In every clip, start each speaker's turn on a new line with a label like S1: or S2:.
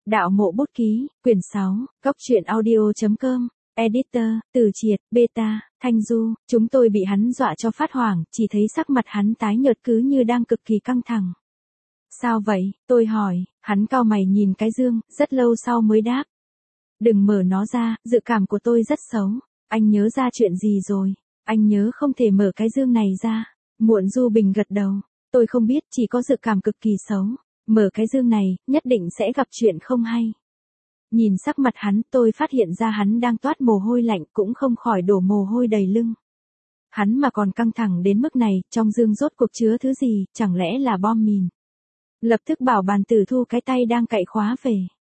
S1: Đạo mộ bút ký, quyển 6, Góc truyện audio.com, Editor, Từ Triệt, Beta, Thanh Du, chúng tôi bị hắn dọa cho phát hoảng, chỉ thấy sắc mặt hắn tái nhợt cứ như đang cực kỳ căng thẳng. Sao vậy, tôi hỏi, hắn cau mày nhìn cái dương, rất lâu sau mới đáp. Đừng mở nó ra, dự cảm của tôi rất xấu. Anh nhớ ra chuyện gì rồi? Anh nhớ không thể mở cái dương này ra. Muộn Du Bình gật đầu. Tôi không biết, chỉ có dự cảm cực kỳ xấu. Mở cái dương này, nhất định sẽ gặp chuyện không hay. Nhìn sắc mặt hắn, tôi phát hiện ra hắn đang toát mồ hôi lạnh, cũng không khỏi đổ mồ hôi đầy lưng. Hắn mà còn căng thẳng đến mức này, trong dương rốt cuộc chứa thứ gì, chẳng lẽ là bom mìn? Lập tức bảo bàn tử thu cái tay đang cạy khóa về.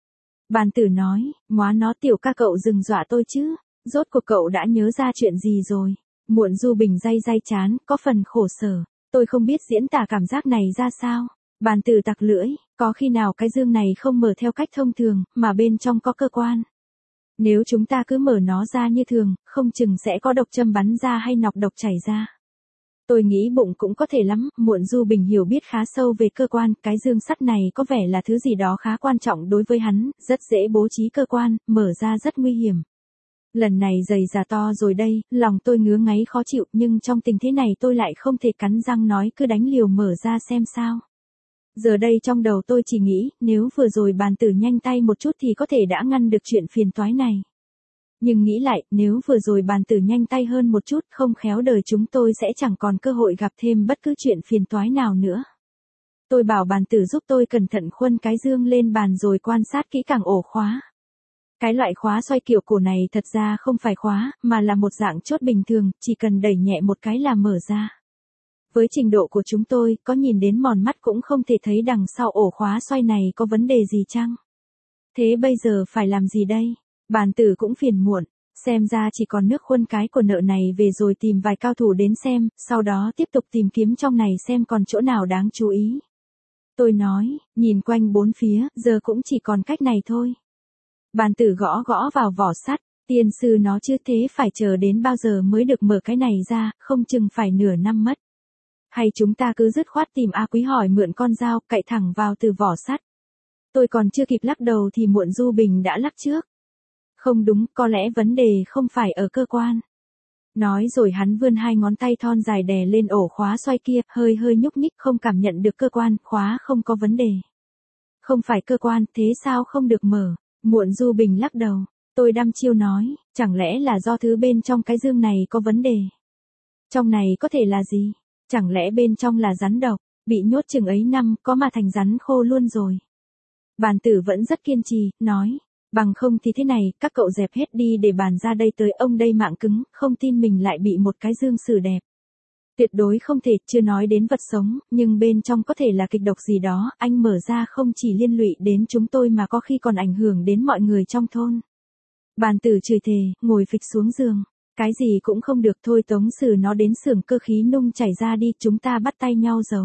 S1: Bàn tử nói, móa nó tiểu ca cậu đừng dọa tôi chứ, rốt cuộc cậu đã nhớ ra chuyện gì rồi. Muộn Du Bình day chán, có phần khổ sở, tôi không biết diễn tả cảm giác này ra sao. Bàn tử tặc lưỡi, có khi nào cái dương này không mở theo cách thông thường, mà bên trong có cơ quan. Nếu chúng ta cứ mở nó ra như thường, không chừng sẽ có độc châm bắn ra hay nọc độc chảy ra. Tôi nghĩ bụng cũng có thể lắm, Muộn Du Bình hiểu biết khá sâu về cơ quan, cái dương sắt này có vẻ là thứ gì đó khá quan trọng đối với hắn, rất dễ bố trí cơ quan, mở ra rất nguy hiểm. Lần này giày già to rồi đây, lòng tôi ngứa ngáy khó chịu, nhưng trong tình thế này tôi lại không thể cắn răng nói cứ đánh liều mở ra xem sao. Giờ đây trong đầu tôi chỉ nghĩ, nếu vừa rồi bàn tử nhanh tay một chút thì có thể đã ngăn được chuyện phiền toái này. Nhưng nghĩ lại, nếu vừa rồi bàn tử nhanh tay hơn một chút, không khéo đời chúng tôi sẽ chẳng còn cơ hội gặp thêm bất cứ chuyện phiền toái nào nữa. Tôi bảo bàn tử giúp tôi cẩn thận khuân cái dương lên bàn rồi quan sát kỹ càng ổ khóa. Cái loại khóa xoay kiểu cổ này thật ra không phải khóa, mà là một dạng chốt bình thường, chỉ cần đẩy nhẹ một cái là mở ra. Với trình độ của chúng tôi, có nhìn đến mòn mắt cũng không thể thấy đằng sau ổ khóa xoay này có vấn đề gì chăng? Thế bây giờ phải làm gì đây? Bàn tử cũng phiền muộn, xem ra chỉ còn nước khuân cái của nợ này về rồi tìm vài cao thủ đến xem, sau đó tiếp tục tìm kiếm trong này xem còn chỗ nào đáng chú ý. Tôi nói, nhìn quanh bốn phía, giờ cũng chỉ còn cách này thôi. Bàn tử gõ vào vỏ sắt, tiên sư nó chứ thế phải chờ đến bao giờ mới được mở cái này ra, không chừng phải nửa năm mất. Hay chúng ta cứ dứt khoát tìm A Quý hỏi mượn con dao, cạy thẳng vào từ vỏ sắt. Tôi còn chưa kịp lắc đầu thì Muộn Du Bình đã lắc trước. Không đúng, có lẽ vấn đề không phải ở cơ quan. Nói rồi hắn vươn hai ngón tay thon dài đè lên ổ khóa xoay kia, hơi nhúc nhích không cảm nhận được cơ quan, khóa không có vấn đề. Không phải cơ quan, thế sao không được mở? Muộn Du Bình lắc đầu. Tôi đăm chiêu nói, chẳng lẽ là do thứ bên trong cái dương này có vấn đề? Trong này có thể là gì? Chẳng lẽ bên trong là rắn độc, bị nhốt chừng ấy năm, có mà thành rắn khô luôn rồi. Bàn tử vẫn rất kiên trì, nói, bằng không thì thế này, các cậu dẹp hết đi để bàn ra đây tới ông đây mạng cứng, không tin mình lại bị một cái dương xử đẹp. Tuyệt đối không thể, chưa nói đến vật sống, nhưng bên trong có thể là kịch độc gì đó, anh mở ra không chỉ liên lụy đến chúng tôi mà có khi còn ảnh hưởng đến mọi người trong thôn. Bàn tử chửi thề, ngồi phịch xuống giường. Cái gì cũng không được thôi, tống xử nó đến xưởng cơ khí nung chảy ra đi, chúng ta bắt tay nhau giấu.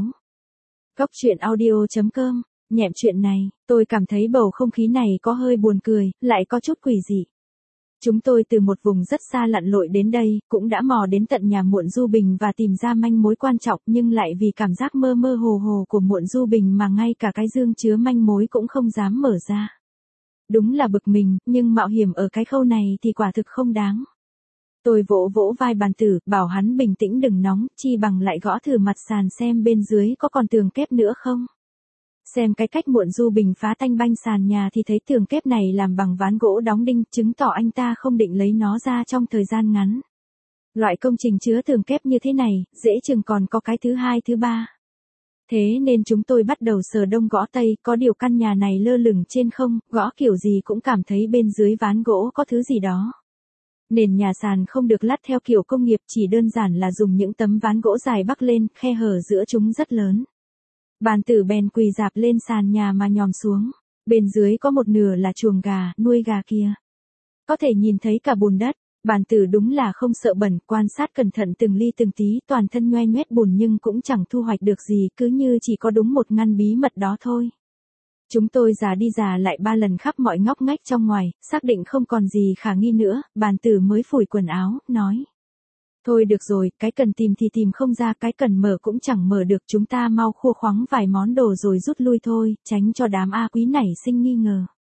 S1: Góc truyện audio.com, nhẹm chuyện này, tôi cảm thấy bầu không khí này có hơi buồn cười, lại có chút quỷ dị. Chúng tôi từ một vùng rất xa lặn lội đến đây, cũng đã mò đến tận nhà Muộn Du Bình và tìm ra manh mối quan trọng, nhưng lại vì cảm giác mơ hồ của Muộn Du Bình mà ngay cả cái dương chứa manh mối cũng không dám mở ra. Đúng là bực mình, nhưng mạo hiểm ở cái khâu này thì quả thực không đáng. Tôi vỗ vai bàn tử, bảo hắn bình tĩnh đừng nóng, chi bằng lại gõ thử mặt sàn xem bên dưới có còn tường kép nữa không. Xem cái cách Muộn Du Bình phá tanh banh sàn nhà thì thấy tường kép này làm bằng ván gỗ đóng đinh, chứng tỏ anh ta không định lấy nó ra trong thời gian ngắn. Loại công trình chứa tường kép như thế này, dễ chừng còn có cái thứ hai thứ ba. Thế nên chúng tôi bắt đầu sờ đông gõ tây, có điều căn nhà này lơ lửng trên không, gõ kiểu gì cũng cảm thấy bên dưới ván gỗ có thứ gì đó. Nền nhà sàn không được lát theo kiểu công nghiệp, chỉ đơn giản là dùng những tấm ván gỗ dài bắc lên, khe hở giữa chúng rất lớn. Bàn tử bèn quỳ rạp lên sàn nhà mà nhòm xuống. Bên dưới có một nửa là chuồng gà, nuôi gà kia. Có thể nhìn thấy cả bùn đất. Bàn tử đúng là không sợ bẩn, quan sát cẩn thận từng ly từng tí, toàn thân nhoe nhoét bùn nhưng cũng chẳng thu hoạch được gì, cứ như chỉ có đúng một ngăn bí mật đó thôi. Chúng tôi dà đi dà lại 3 lần khắp mọi ngóc ngách trong ngoài, xác định không còn gì khả nghi nữa, bàn tử mới phủi quần áo, nói. Thôi được rồi, cái cần tìm thì tìm không ra, cái cần mở cũng chẳng mở được, chúng ta mau khua khoắng vài món đồ rồi rút lui thôi, tránh cho đám A Quý nảy sinh nghi ngờ.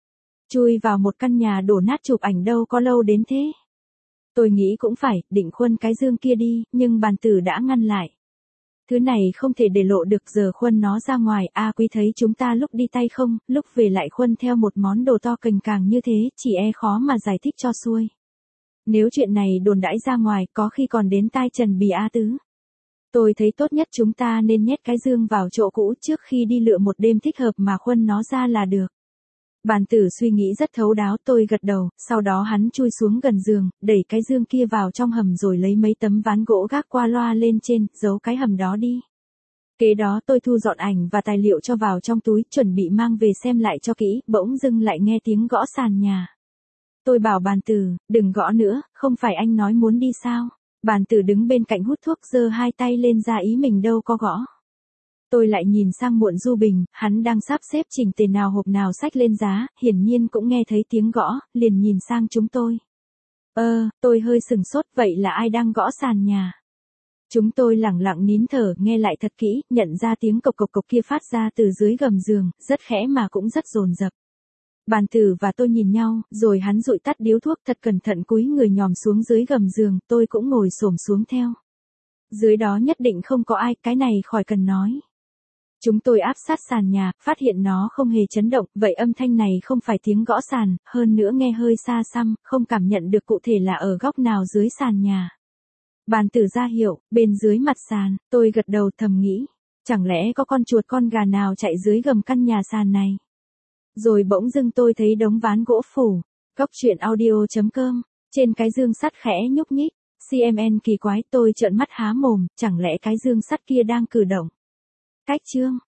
S1: Chui vào một căn nhà đổ nát chụp ảnh đâu có lâu đến thế. Tôi nghĩ cũng phải, định khuân cái dương kia đi, nhưng bàn tử đã ngăn lại. Thứ này không thể để lộ được, giờ khuân nó ra ngoài, Quý thấy chúng ta lúc đi tay không, lúc về lại khuân theo một món đồ to cành càng như thế, chỉ khó mà giải thích cho xuôi. Nếu chuyện này đồn đãi ra ngoài, có khi còn đến tai Trần Bì A Tứ. Tôi thấy tốt nhất chúng ta nên nhét cái dương vào chỗ cũ trước khi đi lựa một đêm thích hợp mà khuân nó ra là được. Bàn tử suy nghĩ rất thấu đáo, tôi gật đầu, sau đó hắn chui xuống gần giường, đẩy cái dương kia vào trong hầm rồi lấy mấy tấm ván gỗ gác qua loa lên trên, giấu cái hầm đó đi. Kế đó tôi thu dọn ảnh và tài liệu cho vào trong túi, chuẩn bị mang về xem lại cho kỹ, bỗng dưng lại nghe tiếng gõ sàn nhà. Tôi bảo bàn tử, đừng gõ nữa, không phải anh nói muốn đi sao? Bàn tử đứng bên cạnh hút thuốc giơ hai tay lên ra ý mình đâu có gõ. Tôi lại nhìn sang Muộn Du Bình, hắn đang sắp xếp chỉnh tề nào hộp nào xách lên giá, hiển nhiên cũng nghe thấy tiếng gõ, liền nhìn sang chúng tôi. Tôi hơi sừng sốt, vậy là ai đang gõ sàn nhà? Chúng tôi lẳng lặng nín thở, nghe lại thật kỹ, nhận ra tiếng cộc cộc cộc kia phát ra từ dưới gầm giường, rất khẽ mà cũng rất dồn dập. Bàn tử và tôi nhìn nhau, rồi hắn dụi tắt điếu thuốc thật cẩn thận cúi người nhòm xuống dưới gầm giường, tôi cũng ngồi xổm xuống theo. Dưới đó nhất định không có ai, cái này khỏi cần nói. Chúng tôi áp sát sàn nhà, phát hiện nó không hề chấn động, vậy âm thanh này không phải tiếng gõ sàn, hơn nữa nghe hơi xa xăm, không cảm nhận được cụ thể là ở góc nào dưới sàn nhà. Bàn tử ra hiệu, bên dưới mặt sàn, tôi gật đầu thầm nghĩ, chẳng lẽ có con chuột con gà nào chạy dưới gầm căn nhà sàn này. Rồi bỗng dưng tôi thấy đống ván gỗ phủ, Góc truyện audio.com, trên cái dương sắt khẽ nhúc nhích, CMN kỳ quái, tôi trợn mắt há mồm, chẳng lẽ cái dương sắt kia đang cử động. Cách chương